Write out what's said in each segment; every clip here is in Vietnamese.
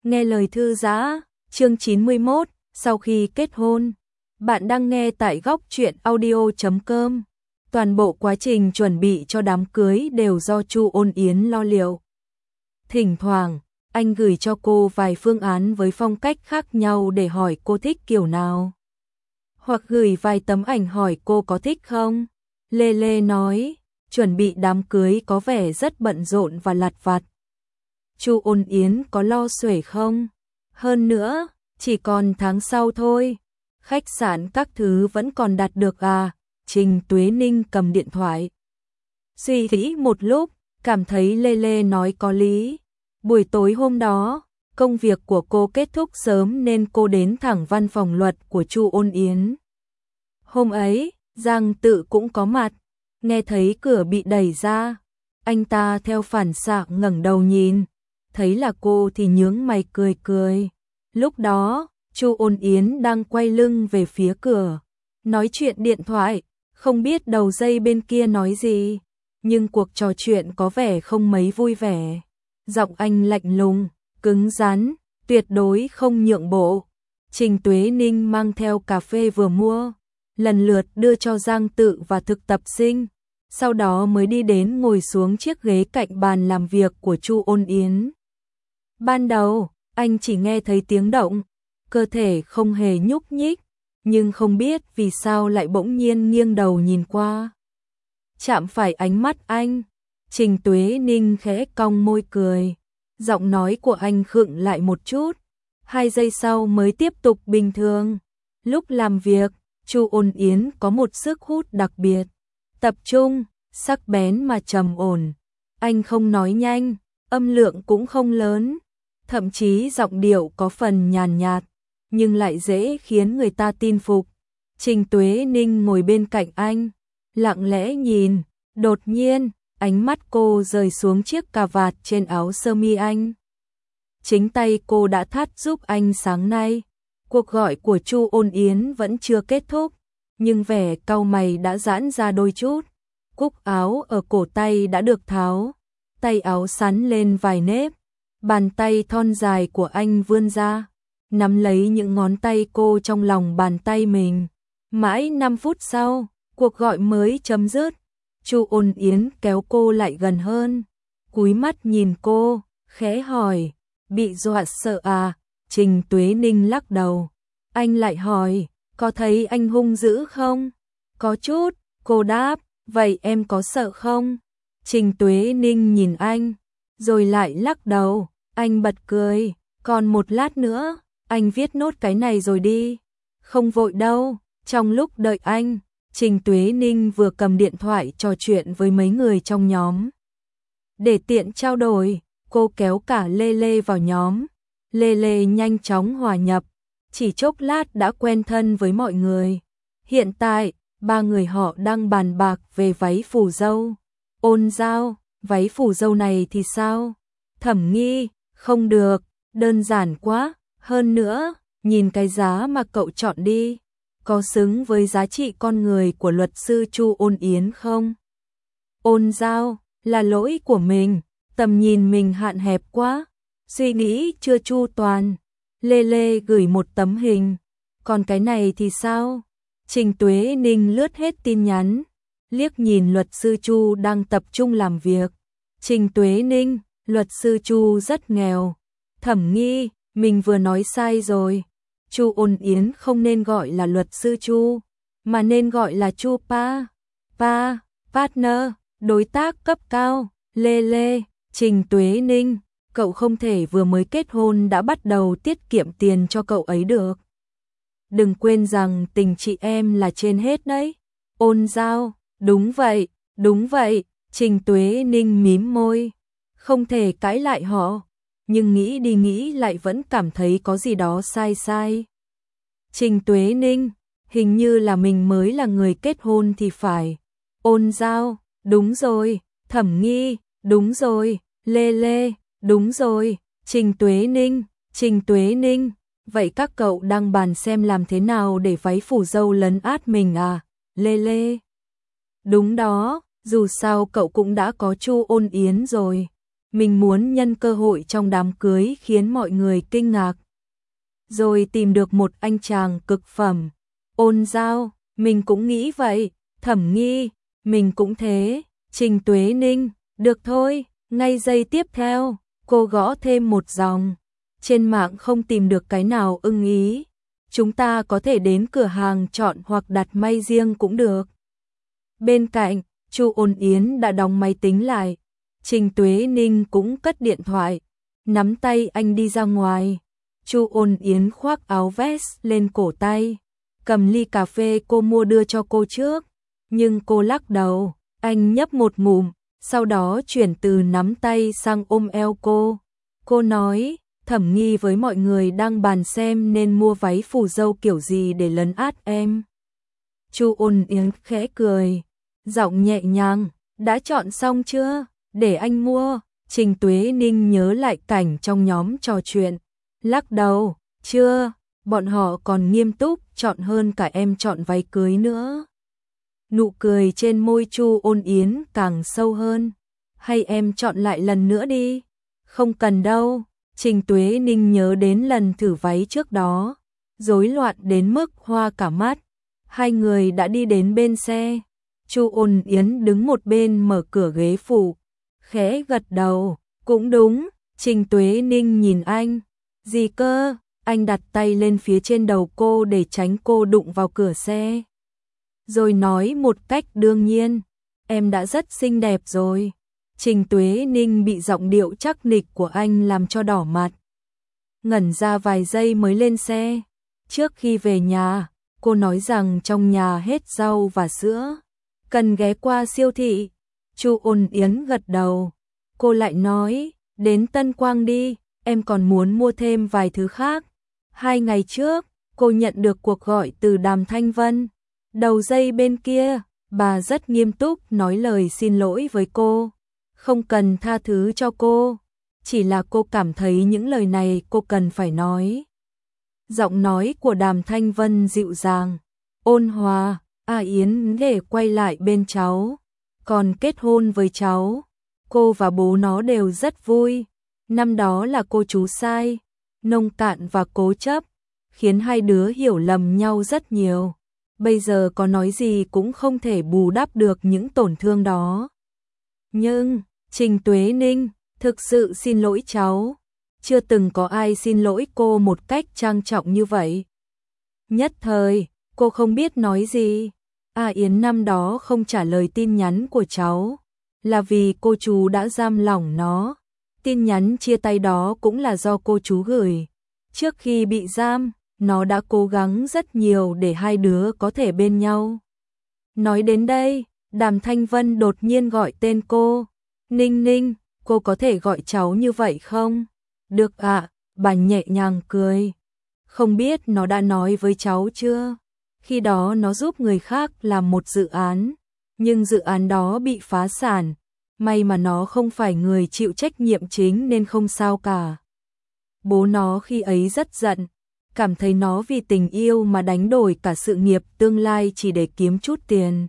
Nghe lời thư giã, chương 91, sau khi kết hôn. Bạn đang nghe tại góc truyện audio.com. Toàn bộ quá trình chuẩn bị cho đám cưới đều do Chu Ôn Yến lo liệu. Thỉnh thoảng, anh gửi cho cô vài phương án với phong cách khác nhau để hỏi cô thích kiểu nào. Hoặc gửi vài tấm ảnh hỏi cô có thích không. Lê Lê nói, chuẩn bị đám cưới có vẻ rất bận rộn và lặt vặt. Chu Ôn Yến có lo xuể không? Hơn nữa, chỉ còn tháng sau thôi. Khách sạn các thứ vẫn còn đặt được à? Trình Tuế Ninh cầm điện thoại. Suy nghĩ một lúc, cảm thấy Lê Lê nói có lý. Buổi tối hôm đó, công việc của cô kết thúc sớm nên cô đến thẳng văn phòng luật của Chu Ôn Yến. Hôm ấy, Giang Tự cũng có mặt. Nghe thấy cửa bị đẩy ra, anh ta theo phản xạ ngẩng đầu nhìn. Thấy là cô thì nhướng mày cười cười. Lúc đó, Chu Ôn Yến đang quay lưng về phía cửa, nói chuyện điện thoại, không biết đầu dây bên kia nói gì, nhưng cuộc trò chuyện có vẻ không mấy vui vẻ. Giọng anh lạnh lùng, cứng rắn, tuyệt đối không nhượng bộ. Trình Tuế Ninh mang theo cà phê vừa mua, lần lượt đưa cho Giang Tự và thực tập sinh, sau đó mới đi đến ngồi xuống chiếc ghế cạnh bàn làm việc của Chu Ôn Yến. Ban đầu, anh chỉ nghe thấy tiếng động, cơ thể không hề nhúc nhích, nhưng không biết vì sao lại bỗng nhiên nghiêng đầu nhìn qua. Chạm phải ánh mắt anh, Trình Tuế Ninh khẽ cong môi cười, giọng nói của anh khựng lại một chút, 2 giây sau mới tiếp tục bình thường. Lúc làm việc, Chu Ôn Yến có một sức hút đặc biệt, tập trung, sắc bén mà trầm ổn. Anh không nói nhanh, âm lượng cũng không lớn, thậm chí giọng điệu có phần nhàn nhạt, nhưng lại dễ khiến người ta tin phục. Trình Tuế Ninh ngồi bên cạnh anh, lặng lẽ nhìn, đột nhiên, ánh mắt cô rơi xuống chiếc cà vạt trên áo sơ mi anh. Chính tay cô đã thắt giúp anh sáng nay. Cuộc gọi của Chu Ôn Yến vẫn chưa kết thúc, nhưng vẻ cau mày đã giãn ra đôi chút. Cúc áo ở cổ tay đã được tháo, tay áo sắn lên vài nếp. Bàn tay thon dài của anh vươn ra, nắm lấy những ngón tay cô trong lòng bàn tay mình. Mãi 5 phút sau, cuộc gọi mới chấm dứt. Chu Ôn Yến kéo cô lại gần hơn, cúi mắt nhìn cô, khẽ hỏi, bị dọa sợ à? Trình Tuế Ninh lắc đầu. Anh lại hỏi, có thấy anh hung dữ không? Có chút, cô đáp, vậy em có sợ không? Trình Tuế Ninh nhìn anh, rồi lại lắc đầu. Anh bật cười, còn một lát nữa, anh viết nốt cái này rồi đi. Không vội đâu. Trong lúc đợi anh, Trình Tuế Ninh vừa cầm điện thoại trò chuyện với mấy người trong nhóm. Để tiện trao đổi, cô kéo cả Lê Lê vào nhóm. Lê Lê nhanh chóng hòa nhập, chỉ chốc lát đã quen thân với mọi người. Hiện tại, 3 người họ đang bàn bạc về váy phù dâu. Ôn Giao, váy phù dâu này thì sao? Thẩm Nghi, không được, đơn giản quá, hơn nữa, nhìn cái giá mà cậu chọn đi, có xứng với giá trị con người của luật sư Chu Ôn Yến không? Ôn Giao, là lỗi của mình, tầm nhìn mình hạn hẹp quá, suy nghĩ chưa chu toàn. Lê Lê gửi một tấm hình, còn cái này thì sao? Trình Tuế Ninh lướt hết tin nhắn, liếc nhìn luật sư Chu đang tập trung làm việc. Trình Tuế Ninh, luật sư Chu rất nghèo. Thẩm Nghi, mình vừa nói sai rồi. Chu Ôn Yến không nên gọi là luật sư Chu, mà nên gọi là Chu partner, đối tác cấp cao. Lê Lê, Trình Tuế Ninh, cậu không thể vừa mới kết hôn đã bắt đầu tiết kiệm tiền cho cậu ấy được. Đừng quên rằng tình chị em là trên hết đấy. Ôn Giao, đúng vậy, Trình Tuế Ninh mím môi. Không thể cãi lại họ, nhưng nghĩ đi nghĩ lại vẫn cảm thấy có gì đó sai. Trình Tuế Ninh, hình như là mình mới là người kết hôn thì phải. Ôn Giao, đúng rồi. Thẩm Nghi, đúng rồi. Lê Lê, đúng rồi. Trình Tuế Ninh, vậy các cậu đang bàn xem làm thế nào để váy phù dâu lấn át mình à? Lê Lê, đúng đó, dù sao cậu cũng đã có Chu Ôn Yến rồi. mình muốn nhân cơ hội trong đám cưới khiến mọi người kinh ngạc. Rồi tìm được một anh chàng cực phẩm. Ôn Giao, mình cũng nghĩ vậy. Thẩm Nghi, mình cũng thế. Trình Tuế Ninh, được thôi. Ngay giây tiếp theo, cô gõ thêm một dòng. Trên mạng không tìm được cái nào ưng ý. Chúng ta có thể đến cửa hàng chọn hoặc đặt may riêng cũng được. Bên cạnh, Chu Ôn Yến đã đóng máy tính lại. Trình Tuế Ninh cũng cất điện thoại, nắm tay anh đi ra ngoài. Chu Ôn Yến khoác áo vest lên cổ tay, cầm ly cà phê cô mua đưa cho cô trước, nhưng cô lắc đầu. Anh nhấp một ngụm, sau đó chuyển từ nắm tay sang ôm eo cô. Cô nói, Thẩm Nghi với mọi người đang bàn xem nên mua váy phù dâu kiểu gì để lấn át em. Chu Ôn Yến khẽ cười, giọng nhẹ nhàng, đã chọn xong chưa? Để anh mua. Trình Tuế Ninh nhớ lại cảnh trong nhóm trò chuyện, lắc đầu, chưa, bọn họ còn nghiêm túc chọn hơn cả em chọn váy cưới nữa. Nụ cười trên môi Chu Ôn Yến càng sâu hơn. Hay em chọn lại lần nữa đi. Không cần đâu. Trình Tuế Ninh nhớ đến lần thử váy trước đó, rối loạn đến mức hoa cả mắt. Hai người đã đi đến bên xe. Chu Ôn Yến đứng một bên mở cửa ghế phụ, khẽ gật đầu, cũng đúng. Trình Tuế Ninh nhìn anh. Gì cơ? Anh đặt tay lên phía trên đầu cô để tránh cô đụng vào cửa xe. Rồi nói một cách đương nhiên, em đã rất xinh đẹp rồi. Trình Tuế Ninh bị giọng điệu chắc nịch của anh làm cho đỏ mặt. Ngẩn ra vài giây mới lên xe. Trước khi về nhà, cô nói rằng trong nhà hết rau và sữa, cần ghé qua siêu thị. Chu Ôn Yến gật đầu. Cô lại nói, đến Tân Quang đi, em còn muốn mua thêm vài thứ khác. 2 ngày trước, cô nhận được cuộc gọi từ Đàm Thanh Vân. Đầu dây bên kia, bà rất nghiêm túc nói lời xin lỗi với cô. Không cần tha thứ cho cô, chỉ là cô cảm thấy những lời này cô cần phải nói. Giọng nói của Đàm Thanh Vân dịu dàng, ôn hòa. Yến để quay lại bên cháu, còn kết hôn với cháu. Cô và bố nó đều rất vui. Năm đó là cô chú sai, nông cạn và cố chấp, khiến hai đứa hiểu lầm nhau rất nhiều. Bây giờ có nói gì cũng không thể bù đắp được những tổn thương đó. Nhưng, Trình Tuế Ninh, thực sự xin lỗi cháu. Chưa từng có ai xin lỗi cô một cách trang trọng như vậy. Nhất thời, cô không biết nói gì. Yến năm đó không trả lời tin nhắn của cháu, là vì cô chú đã giam lỏng nó. Tin nhắn chia tay đó cũng là do cô chú gửi. Trước khi bị giam, nó đã cố gắng rất nhiều để hai đứa có thể bên nhau. Nói đến đây, Đàm Thanh Vân đột nhiên gọi tên cô. Ninh Ninh, cô có thể gọi cháu như vậy không? Được ạ, bà nhẹ nhàng cười. Không biết nó đã nói với cháu chưa? Khi đó nó giúp người khác làm một dự án, nhưng dự án đó bị phá sản. May mà nó không phải người chịu trách nhiệm chính nên không sao cả. Bố nó khi ấy rất giận, cảm thấy nó vì tình yêu mà đánh đổi cả sự nghiệp tương lai chỉ để kiếm chút tiền.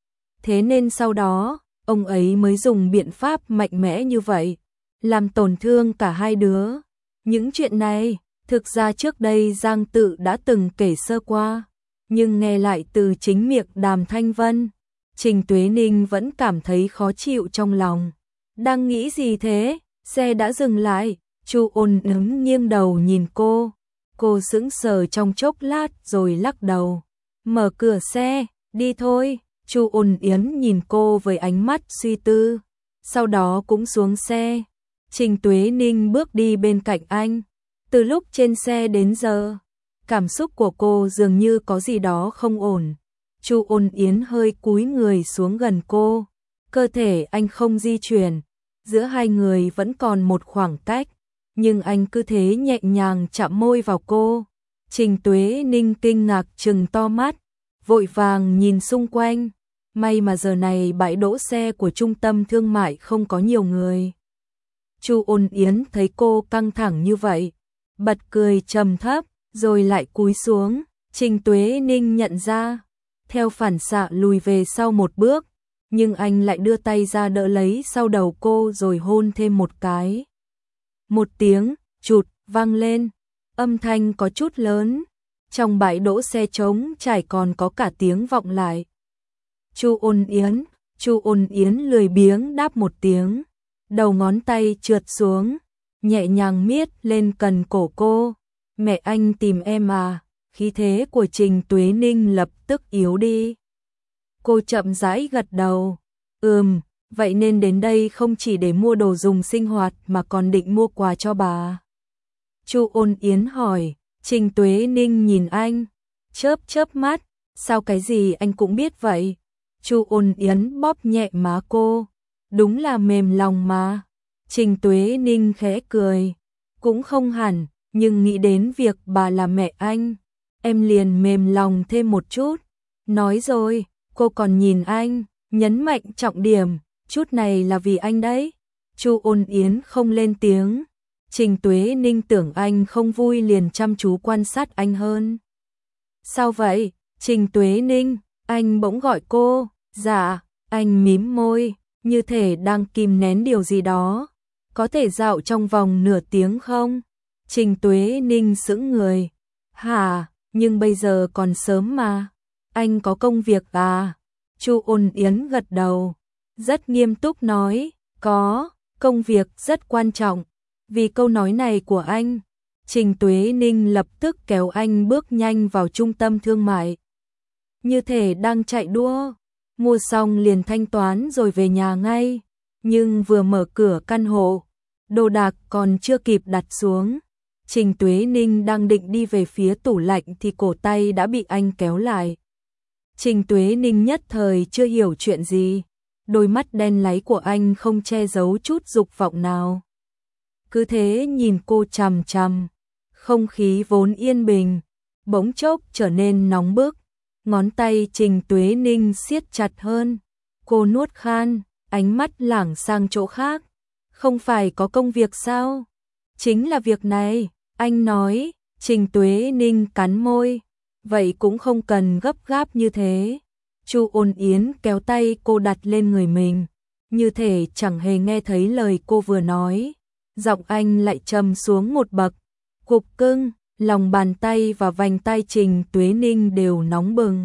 Thế nên sau đó, ông ấy mới dùng biện pháp mạnh mẽ như vậy, làm tổn thương cả hai đứa. Những chuyện này, thực ra trước đây Giang Tự đã từng kể sơ qua, nhưng nghe lại từ chính miệng Đàm Thanh Vân, Trình Tuế Ninh vẫn cảm thấy khó chịu trong lòng. Đang nghĩ gì thế? Xe đã dừng lại. Chu Ôn Yến nghiêng đầu nhìn cô. Cô sững sờ trong chốc lát rồi lắc đầu. Mở cửa xe, đi thôi. Chu Ôn Yến nhìn cô với ánh mắt suy tư, sau đó cũng xuống xe. Trình Tuế Ninh bước đi bên cạnh anh. Từ lúc trên xe đến giờ, cảm xúc của cô dường như có gì đó không ổn. Chu Ôn Yến hơi cúi người xuống gần cô, cơ thể anh không di chuyển, giữa hai người vẫn còn một khoảng cách, nhưng anh cứ thế nhẹ nhàng chạm môi vào cô. Trình Tuế Ninh kinh ngạc trừng to mắt, vội vàng nhìn xung quanh. May mà giờ này bãi đỗ xe của trung tâm thương mại không có nhiều người. Chu Ôn Yến thấy cô căng thẳng như vậy, bật cười trầm thấp, rồi lại cúi xuống. Trình Tuế Ninh nhận ra, theo phản xạ lùi về sau một bước, nhưng anh lại đưa tay ra đỡ lấy sau đầu cô rồi hôn thêm một cái. Một tiếng chụt vang lên, âm thanh có chút lớn, trong bãi đỗ xe trống trải còn có cả tiếng vọng lại. Chu Ôn Yến lười biếng đáp một tiếng, đầu ngón tay trượt xuống, nhẹ nhàng miết lên cần cổ cô. Mẹ anh tìm em à? Khí thế của Trình Tuế Ninh lập tức yếu đi. Cô chậm rãi gật đầu. Vậy nên đến đây không chỉ để mua đồ dùng sinh hoạt mà còn định mua quà cho bà. Chu Ôn Yến hỏi. Trình Tuế Ninh nhìn anh, chớp mắt, sao cái gì anh cũng biết vậy? Chu Ôn Yến bóp nhẹ má cô, đúng là mềm lòng mà. Trình Tuế Ninh khẽ cười, cũng không hẳn, nhưng nghĩ đến việc bà là mẹ anh, em liền mềm lòng thêm một chút. Nói rồi, cô còn nhìn anh, nhấn mạnh trọng điểm, chút này là vì anh đấy. Chu Ôn Yến không lên tiếng. Trình Tuế Ninh tưởng anh không vui liền chăm chú quan sát anh hơn. Sao vậy, Trình Tuế Ninh? Anh bỗng gọi cô. Dạ, anh mím môi, như thể đang kìm nén điều gì đó. Có thể dạo trong vòng nửa tiếng không? Trình Tuế Ninh sững người. Hả, nhưng bây giờ còn sớm mà. Anh có công việc à? Chu Ôn Yến gật đầu, rất nghiêm túc nói, có, công việc rất quan trọng. Vì câu nói này của anh, Trình Tuế Ninh lập tức kéo anh bước nhanh vào trung tâm thương mại. Như thể đang chạy đua, mua xong liền thanh toán rồi về nhà ngay. Nhưng vừa mở cửa căn hộ, đồ đạc còn chưa kịp đặt xuống, Trình Tuế Ninh đang định đi về phía tủ lạnh thì cổ tay đã bị anh kéo lại. Trình Tuế Ninh nhất thời chưa hiểu chuyện gì, đôi mắt đen láy của anh không che giấu chút dục vọng nào. Cứ thế nhìn cô chằm chằm, không khí vốn yên bình, bỗng chốc trở nên nóng bức, ngón tay Trình Tuế Ninh siết chặt hơn. Cô nuốt khan, ánh mắt lảng sang chỗ khác. Không phải có công việc sao? Chính là việc này, anh nói. Trình Tuế Ninh cắn môi. Vậy cũng không cần gấp gáp như thế. Chu Ôn Yến kéo tay cô đặt lên người mình, như thể chẳng hề nghe thấy lời cô vừa nói. Giọng anh lại trầm xuống một bậc. Cục cưng, lòng bàn tay và vành tay Trình Tuế Ninh đều nóng bừng.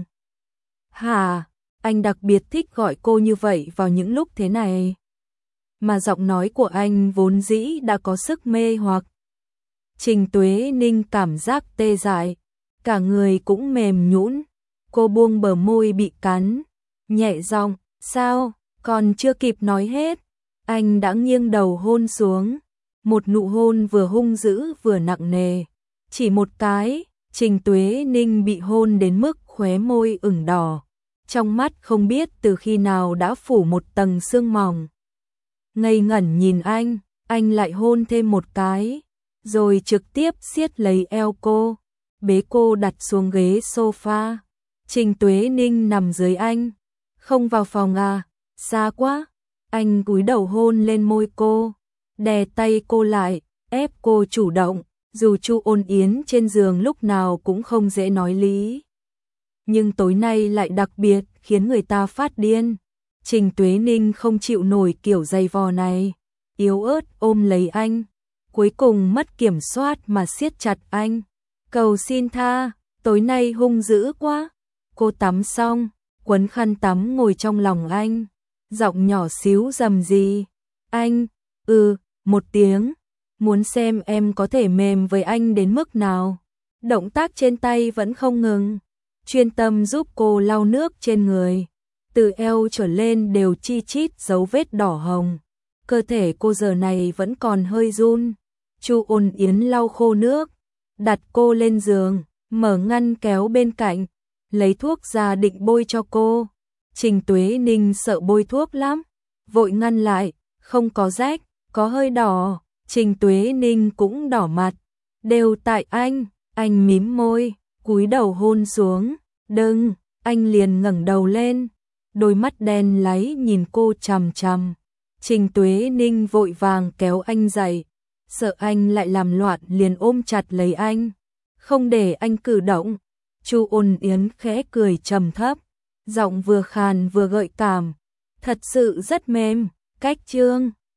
Hả, anh đặc biệt thích gọi cô như vậy vào những lúc thế này. Mà giọng nói của anh vốn dĩ đã có sức mê hoặc. Trình Tuế Ninh cảm giác tê dại, cả người cũng mềm nhũn. Cô buông bờ môi bị cắn, nhẹ giọng, sao, còn chưa kịp nói hết. Anh đã nghiêng đầu hôn xuống. Một nụ hôn vừa hung dữ vừa nặng nề. Chỉ một cái, Trình Tuế Ninh bị hôn đến mức khóe môi ửng đỏ. Trong mắt không biết từ khi nào đã phủ một tầng sương mỏng. Ngây ngẩn nhìn anh lại hôn thêm một cái, rồi trực tiếp siết lấy eo cô, bế cô đặt xuống ghế sofa. Trình Tuế Ninh nằm dưới anh. Không vào phòng à, xa quá. Anh cúi đầu hôn lên môi cô, đè tay cô lại, ép cô chủ động. Dù Chu Ôn Yến trên giường lúc nào cũng không dễ nói lý, nhưng tối nay lại đặc biệt khiến người ta phát điên. Trình Tuế Ninh không chịu nổi kiểu dày vò này, yếu ớt ôm lấy anh, cuối cùng mất kiểm soát mà siết chặt anh. Cầu xin tha, tối nay hung dữ quá. Cô tắm xong, quấn khăn tắm ngồi trong lòng anh, giọng nhỏ xíu rầm rì. Anh, một tiếng, muốn xem em có thể mềm với anh đến mức nào. Động tác trên tay vẫn không ngừng, chuyên tâm giúp cô lau nước trên người. Từ eo trở lên đều chi chít dấu vết đỏ hồng. Cơ thể cô giờ này vẫn còn hơi run. Chu Ôn Yến lau khô nước, đặt cô lên giường, mở ngăn kéo bên cạnh, lấy thuốc ra định bôi cho cô. Trình Tuế Ninh sợ bôi thuốc lắm, vội ngăn lại, không có rách, có hơi đỏ. Trình Tuế Ninh cũng đỏ mặt, đều tại anh mím môi, cúi đầu hôn xuống. Đừng, anh liền ngẩng đầu lên, đôi mắt đen láy nhìn cô chằm chằm. Trình Tuế Ninh vội vàng kéo anh dậy, sợ anh lại làm loạn liền ôm chặt lấy anh, không để anh cử động. Chu Ôn Yến khẽ cười trầm thấp, giọng vừa khàn vừa gợi cảm. Thật sự rất mềm, cách chương